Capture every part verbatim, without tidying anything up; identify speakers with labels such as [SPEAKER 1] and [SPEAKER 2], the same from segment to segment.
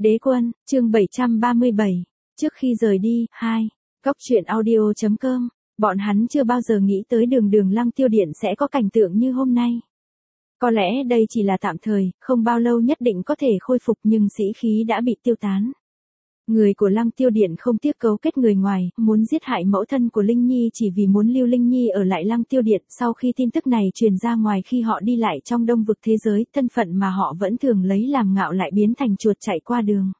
[SPEAKER 1] Đế quân, chương bảy trăm ba mươi bảy. Trước khi rời đi, hai. Góc truyện audio chấm com. Bọn hắn chưa bao giờ nghĩ tới đường đường Lăng Tiêu Điện sẽ có cảnh tượng như hôm nay. Có lẽ đây chỉ là tạm thời, không bao lâu nhất định có thể khôi phục, nhưng sĩ khí đã bị tiêu tán. Người của Lăng Tiêu Điện không tiếc cấu kết người ngoài, muốn giết hại mẫu thân của Linh Nhi chỉ vì muốn lưu Linh Nhi ở lại Lăng Tiêu Điện. Sau khi tin tức này truyền ra ngoài, khi họ đi lại trong đông vực thế giới, thân phận mà họ vẫn thường lấy làm ngạo lại biến thành chuột chạy qua đường.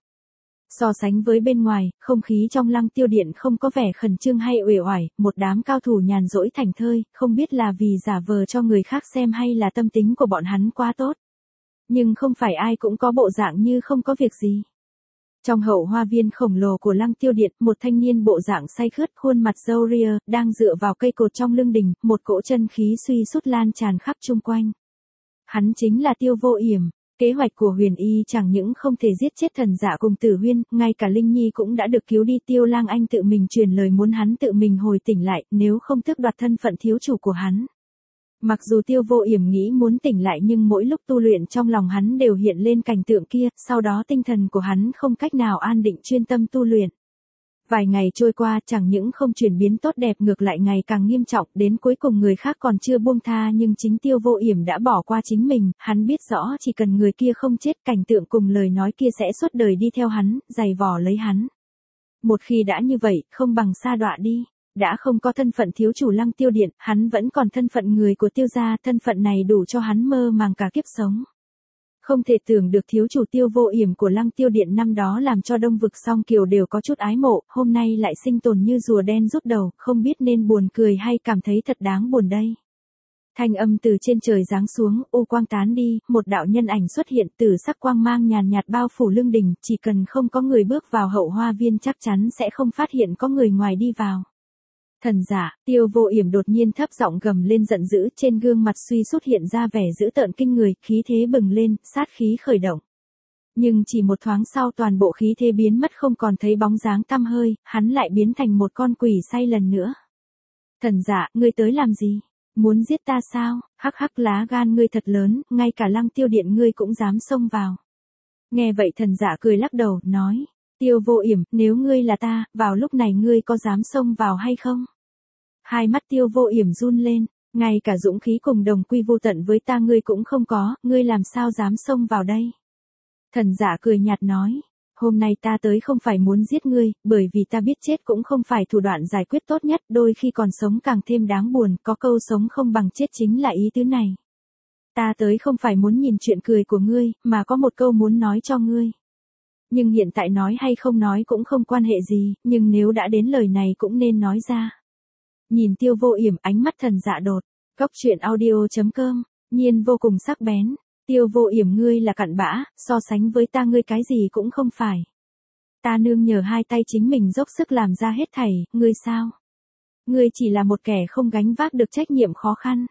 [SPEAKER 1] So sánh với bên ngoài, không khí trong Lăng Tiêu Điện không có vẻ khẩn trương hay uể oải, một đám cao thủ nhàn rỗi thảnh thơi, không biết là vì giả vờ cho người khác xem hay là tâm tính của bọn hắn quá tốt. Nhưng không phải ai cũng có bộ dạng như không có việc gì. Trong hậu hoa viên khổng lồ của Lăng Tiêu Điện, một thanh niên bộ dạng say khướt, khuôn mặt râu ria, đang dựa vào cây cột trong lưng đình, một cỗ chân khí suy sút lan tràn khắp chung quanh. Hắn chính là Tiêu Vô Yểm. Kế hoạch của Huyền Y chẳng những không thể giết chết Thần Dạ cùng Tử Huyên, ngay cả Linh Nhi cũng đã được cứu đi. Tiêu Lang Anh tự mình truyền lời muốn hắn tự mình hồi tỉnh lại, nếu không tước đoạt thân phận thiếu chủ của hắn. Mặc dù Tiêu Vô Yểm nghĩ muốn tỉnh lại, nhưng mỗi lúc tu luyện trong lòng hắn đều hiện lên cảnh tượng kia, sau đó tinh thần của hắn không cách nào an định chuyên tâm tu luyện. Vài ngày trôi qua, chẳng những không chuyển biến tốt đẹp, ngược lại ngày càng nghiêm trọng, đến cuối cùng người khác còn chưa buông tha nhưng chính Tiêu Vô Yểm đã bỏ qua chính mình. Hắn biết rõ chỉ cần người kia không chết, cảnh tượng cùng lời nói kia sẽ suốt đời đi theo hắn, giày vò lấy hắn. Một khi đã như vậy, không bằng sa đọa đi. Đã không có thân phận thiếu chủ Lăng Tiêu Điện, hắn vẫn còn thân phận người của Tiêu gia, thân phận này đủ cho hắn mơ màng cả kiếp sống. Không thể tưởng được thiếu chủ Tiêu Vô Yểm của Lăng Tiêu Điện năm đó làm cho đông vực Song Kiều đều có chút ái mộ, hôm nay lại sinh tồn như rùa đen rút đầu, không biết nên buồn cười hay cảm thấy thật đáng buồn đây. Thanh âm từ trên trời giáng xuống, u quang tán đi, một đạo nhân ảnh xuất hiện, từ sắc quang mang nhàn nhạt bao phủ lưng đình, chỉ cần không có người bước vào hậu hoa viên chắc chắn sẽ không phát hiện có người ngoài đi vào. Thần Dạ. Tiêu Vô Yểm đột nhiên thấp giọng gầm lên giận dữ, trên gương mặt suy sút hiện ra vẻ dữ tợn kinh người, khí thế bừng lên, sát khí khởi động. Nhưng chỉ một thoáng sau toàn bộ khí thế biến mất, không còn thấy bóng dáng tăm hơi, hắn lại biến thành một con quỷ say lần nữa. Thần Dạ, ngươi tới làm gì? Muốn giết ta sao? Hắc hắc, lá gan ngươi thật lớn, ngay cả Lăng Tiêu Điện ngươi cũng dám xông vào. Nghe vậy Thần Dạ cười lắc đầu, nói. Tiêu Vô Yểm, nếu ngươi là ta, vào lúc này ngươi có dám xông vào hay không? Hai mắt Tiêu Vô Yểm run lên, ngay cả dũng khí cùng đồng quy vô tận với ta ngươi cũng không có, ngươi làm sao dám xông vào đây? Thần Dạ cười nhạt nói, hôm nay ta tới không phải muốn giết ngươi, bởi vì ta biết chết cũng không phải thủ đoạn giải quyết tốt nhất, đôi khi còn sống càng thêm đáng buồn, có câu sống không bằng chết chính là ý tứ này. Ta tới không phải muốn nhìn chuyện cười của ngươi, mà có một câu muốn nói cho ngươi. Nhưng hiện tại nói hay không nói cũng không quan hệ gì, nhưng nếu đã đến lời này cũng nên nói ra. Nhìn Tiêu Vô Yểm, ánh mắt Thần Dạ đột. Góc truyện audio chấm com, nhiên vô cùng sắc bén. Tiêu Vô Yểm, ngươi là cặn bã, so sánh với ta ngươi cái gì cũng không phải. Ta nương nhờ hai tay chính mình dốc sức làm ra hết thảy, ngươi sao? Ngươi chỉ là một kẻ không gánh vác được trách nhiệm khó khăn.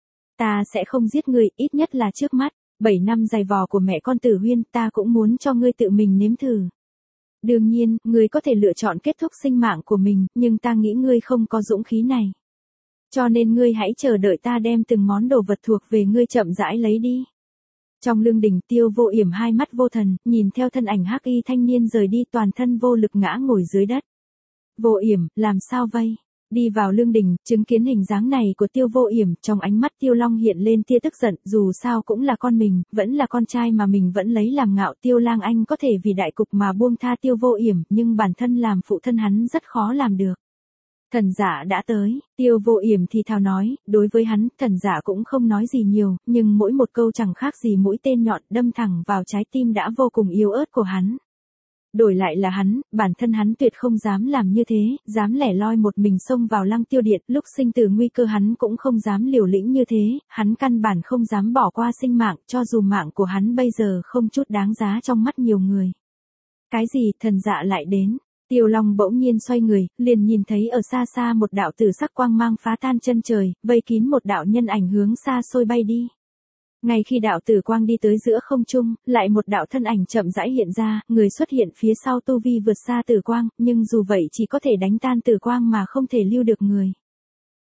[SPEAKER 1] Ta sẽ không giết ngươi, ít nhất là trước mắt. Bảy năm dày vò của mẹ con Tử Huyên, ta cũng muốn cho ngươi tự mình nếm thử. Đương nhiên, ngươi có thể lựa chọn kết thúc sinh mạng của mình, nhưng ta nghĩ ngươi không có dũng khí này. Cho nên ngươi hãy chờ đợi ta đem từng món đồ vật thuộc về ngươi chậm rãi lấy đi. Trong lương đình, Tiêu Vô Yểm hai mắt vô thần, nhìn theo thân ảnh hắc y thanh niên rời đi, toàn thân vô lực ngã ngồi dưới đất. Vô Yểm, làm sao vây? Đi vào lương đình, chứng kiến hình dáng này của Tiêu Vô Yểm, trong ánh mắt Tiêu Long hiện lên tia tức giận, dù sao cũng là con mình, vẫn là con trai mà mình vẫn lấy làm ngạo. Tiêu Lang Anh có thể vì đại cục mà buông tha Tiêu Vô Yểm, nhưng bản thân làm phụ thân hắn rất khó làm được. Thần Dạ đã tới, Tiêu Vô Yểm thì thào nói, đối với hắn, Thần Dạ cũng không nói gì nhiều, nhưng mỗi một câu chẳng khác gì mũi tên nhọn đâm thẳng vào trái tim đã vô cùng yếu ớt của hắn. Đổi lại là hắn, bản thân hắn tuyệt không dám làm như thế, dám lẻ loi một mình xông vào Lăng Tiêu Điện, lúc sinh tử nguy cơ hắn cũng không dám liều lĩnh như thế, hắn căn bản không dám bỏ qua sinh mạng, cho dù mạng của hắn bây giờ không chút đáng giá trong mắt nhiều người. Cái gì? Thần Dạ lại đến. Tiêu Long bỗng nhiên xoay người, liền nhìn thấy ở xa xa một đạo tử sắc quang mang phá tan chân trời, vây kín một đạo nhân ảnh hướng xa xôi bay đi. Ngay khi đạo tử quang đi tới giữa không trung, lại một đạo thân ảnh chậm rãi hiện ra, người xuất hiện phía sau tu vi vượt xa tử quang, nhưng dù vậy chỉ có thể đánh tan tử quang mà không thể lưu được người.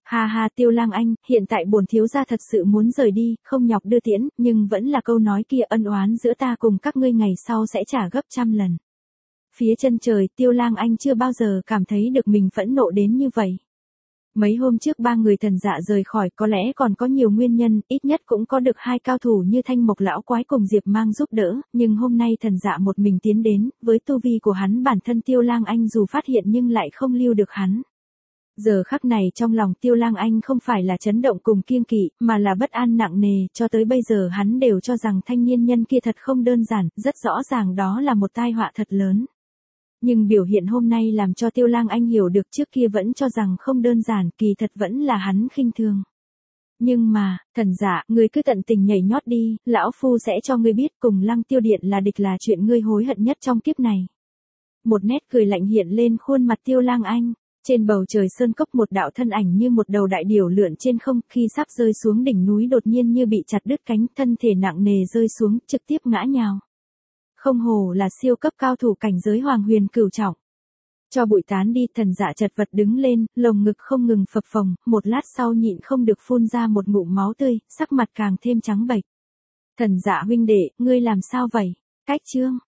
[SPEAKER 1] Ha ha Tiêu Lang Anh, hiện tại bổn thiếu gia thật sự muốn rời đi, không nhọc đưa tiễn, nhưng vẫn là câu nói kia, ân oán giữa ta cùng các ngươi ngày sau sẽ trả gấp trăm lần. Phía chân trời, Tiêu Lang Anh chưa bao giờ cảm thấy được mình phẫn nộ đến như vậy. Mấy hôm trước ba người Thần Dạ rời khỏi, có lẽ còn có nhiều nguyên nhân, ít nhất cũng có được hai cao thủ như Thanh Mộc lão quái cùng Diệp Mang giúp đỡ, nhưng hôm nay Thần Dạ một mình tiến đến, với tu vi của hắn bản thân Tiêu Lang Anh dù phát hiện nhưng lại không lưu được hắn. Giờ khắc này trong lòng Tiêu Lang Anh không phải là chấn động cùng kiêng kỵ, mà là bất an nặng nề, cho tới bây giờ hắn đều cho rằng thanh niên nhân kia thật không đơn giản, rất rõ ràng đó là một tai họa thật lớn. Nhưng biểu hiện hôm nay làm cho Tiêu Lang Anh hiểu được trước kia vẫn cho rằng không đơn giản, kỳ thật vẫn là hắn khinh thường. Nhưng mà, Thần Dạ, ngươi cứ tận tình nhảy nhót đi, lão phu sẽ cho ngươi biết cùng Lăng Tiêu Điện là địch là chuyện ngươi hối hận nhất trong kiếp này. Một nét cười lạnh hiện lên khuôn mặt Tiêu Lang Anh. Trên bầu trời sơn cốc một đạo thân ảnh như một đầu đại điểu lượn trên không, khi sắp rơi xuống đỉnh núi đột nhiên như bị chặt đứt cánh, thân thể nặng nề rơi xuống, trực tiếp ngã nhào. Không hồ là siêu cấp cao thủ cảnh giới Hoàng Huyền cửu trọng. Cho bụi tán đi, Thần Dạ chật vật đứng lên, lồng ngực không ngừng phập phồng, một lát sau nhịn không được phun ra một ngụm máu tươi, sắc mặt càng thêm trắng bệch. Thần Dạ huynh đệ, ngươi làm sao vậy? Cách chương